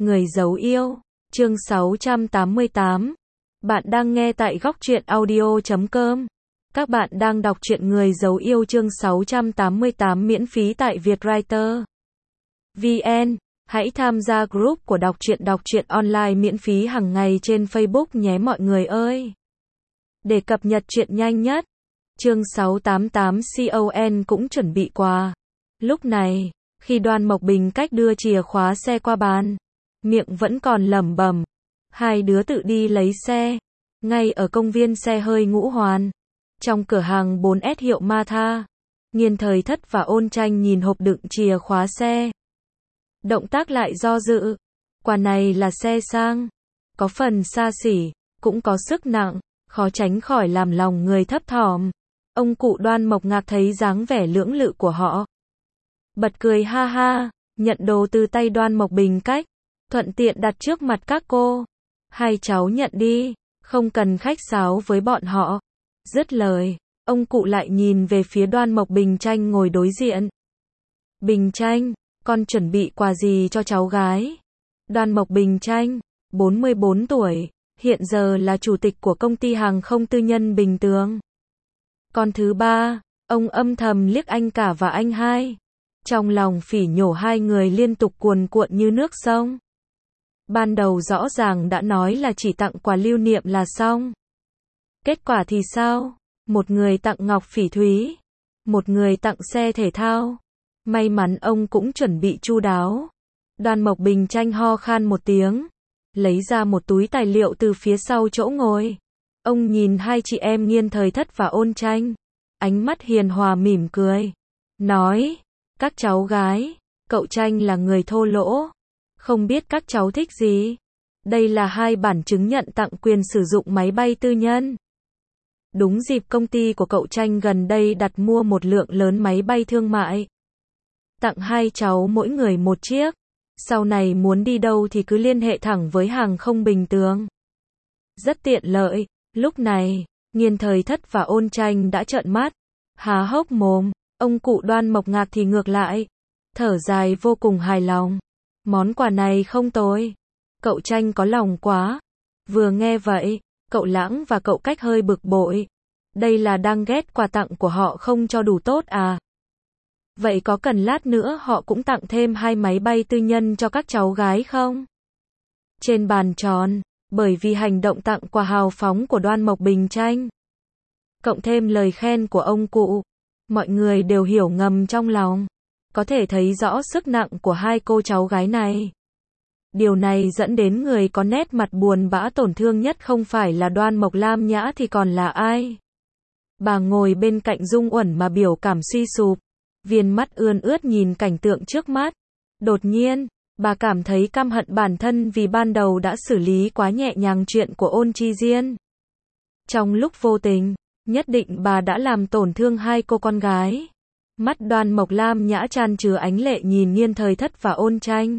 Người giấu yêu, chương 688. Bạn đang nghe tại góc truyện audio.com. Các bạn đang đọc truyện Người giấu yêu chương 688 miễn phí tại Vietwriter VN. Hãy tham gia group của đọc truyện online miễn phí hàng ngày trên Facebook nhé mọi người ơi. Để cập nhật truyện nhanh nhất, chương 688 CON cũng chuẩn bị quà. Lúc này, khi Đoan Mộc Bình cách đưa chìa khóa xe qua bàn, miệng vẫn còn lẩm bẩm. Hai đứa tự đi lấy xe. Ngay ở công viên xe hơi Ngũ Hoàn. Trong cửa hàng 4S hiệu Martha. Nghiên Thời Thất và Ôn Tranh nhìn hộp đựng chìa khóa xe. Động tác lại do dự. Quà này là xe sang. Có phần xa xỉ, cũng có sức nặng, khó tránh khỏi làm lòng người thấp thỏm. Ông cụ Đoan Mộc Ngạc thấy dáng vẻ lưỡng lự của họ. Bật cười ha ha, nhận đồ từ tay Đoan Mộc Bình cách. Thuận tiện đặt trước mặt các cô. Hai cháu nhận đi, không cần khách sáo với bọn họ. Dứt lời, ông cụ lại nhìn về phía Đoan Mộc Bình Tranh ngồi đối diện. Bình Tranh, con chuẩn bị quà gì cho cháu gái? Đoan Mộc Bình Tranh, 44 tuổi, hiện giờ là chủ tịch của công ty hàng không tư nhân Bình Tường. Con thứ ba, ông âm thầm liếc anh cả và anh hai. Trong lòng phỉ nhổ hai người liên tục cuồn cuộn như nước sông. Ban đầu rõ ràng đã nói là chỉ tặng quà lưu niệm là xong. Kết quả thì sao? Một người tặng ngọc phỉ thúy, một người tặng xe thể thao. May mắn ông cũng chuẩn bị chu đáo. Đoan Mộc Bình Tranh ho khan một tiếng, lấy ra một túi tài liệu từ phía sau chỗ ngồi. Ông nhìn hai chị em Nghiên Thời Thất và Ôn Tranh, ánh mắt hiền hòa mỉm cười, nói: các cháu gái, cậu Tranh là người thô lỗ, không biết các cháu thích gì. Đây là hai bản chứng nhận tặng quyền sử dụng máy bay tư nhân. Đúng dịp công ty của cậu Tranh gần đây đặt mua một lượng lớn máy bay thương mại. Tặng hai cháu mỗi người một chiếc. Sau này muốn đi đâu thì cứ liên hệ thẳng với hàng không Bình Tường. Rất tiện lợi. Lúc này, Nghiên Thời Thất và Ôn Tranh đã trợn mắt, há hốc mồm. Ông cụ Đoan Mộc Ngạc thì ngược lại, thở dài vô cùng hài lòng. Món quà này không tồi. Cậu Tranh có lòng quá. Vừa nghe vậy, cậu Lãng và cậu Cách hơi bực bội. Đây là đang ghét quà tặng của họ không cho đủ tốt à? Vậy có cần lát nữa họ cũng tặng thêm 2 máy bay tư nhân cho các cháu gái không? Trên bàn tròn, bởi vì hành động tặng quà hào phóng của Đoan Mộc Bình Tranh, cộng thêm lời khen của ông cụ, mọi người đều hiểu ngầm trong lòng. Có thể thấy rõ sức nặng của hai cô cháu gái này. Điều này dẫn đến người có nét mặt buồn bã tổn thương nhất không phải là Đoan Mộc Lam Nhã thì còn là ai? Bà ngồi bên cạnh Dung Uẩn mà biểu cảm suy sụp, viên mắt ươn ướt nhìn cảnh tượng trước mắt. Đột nhiên, bà cảm thấy căm hận bản thân vì ban đầu đã xử lý quá nhẹ nhàng chuyện của Ôn Chi Diên. Trong lúc vô tình, nhất định bà đã làm tổn thương hai cô con gái. Mắt Đoan Mộc Lam Nhã tràn chứa ánh lệ nhìn Nghiên Thời Thất và Ôn Tranh.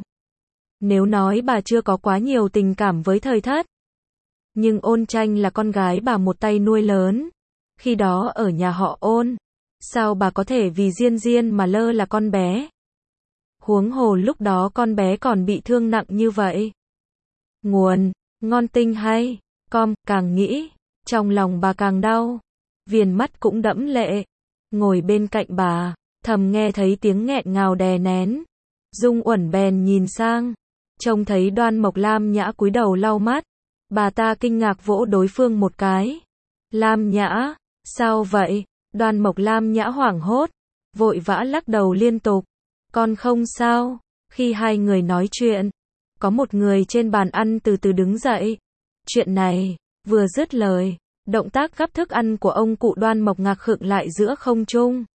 Nếu nói bà chưa có quá nhiều tình cảm với Thời Thất, nhưng Ôn Tranh là con gái bà một tay nuôi lớn. Khi đó ở nhà họ Ôn, sao bà có thể vì Diên Diên mà lơ là con bé? Huống hồ lúc đó con bé còn bị thương nặng như vậy. Nguồn, ngon tinh hay, càng nghĩ, trong lòng bà càng đau. Viền mắt cũng đẫm lệ. Ngồi bên cạnh bà, thầm nghe thấy tiếng nghẹn ngào đè nén. Dung Uẩn bèn nhìn sang, trông thấy Đoan Mộc Lam Nhã cúi đầu lau mắt. Bà ta kinh ngạc vỗ đối phương một cái. Lam Nhã, sao vậy? Đoan Mộc Lam Nhã hoảng hốt, vội vã lắc đầu liên tục. Con không sao. Khi hai người nói chuyện, có một người trên bàn ăn từ từ đứng dậy. Chuyện này, vừa dứt lời, động tác gắp thức ăn của ông cụ Đoan Mộc Ngạc khựng lại giữa không trung.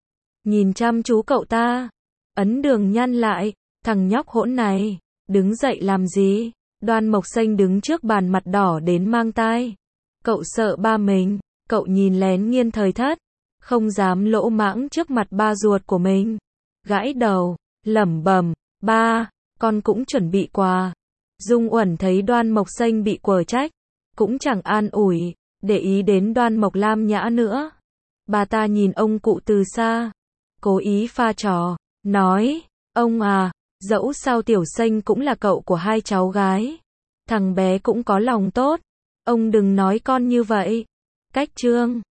Nhìn chăm chú cậu ta, ấn đường nhăn lại, thằng nhóc hỗn này, đứng dậy làm gì? Đoan Mộc Xanh đứng trước bàn mặt đỏ đến mang tai. Cậu sợ ba mình, cậu nhìn lén Nghiên Thời Thất, không dám lỗ mãng trước mặt ba ruột của mình. Gãi đầu, lẩm bẩm, ba, con cũng chuẩn bị quà. Dung Uẩn thấy Đoan Mộc Xanh bị quở trách, cũng chẳng an ủi, để ý đến Đoan Mộc Lam Nhã nữa. Bà ta nhìn ông cụ từ xa, cố ý pha trò, nói, ông à, Dẫu sao Tiểu Xanh cũng là cậu của hai cháu gái. Thằng bé cũng có lòng tốt. Ông đừng nói con như vậy. Cách Trương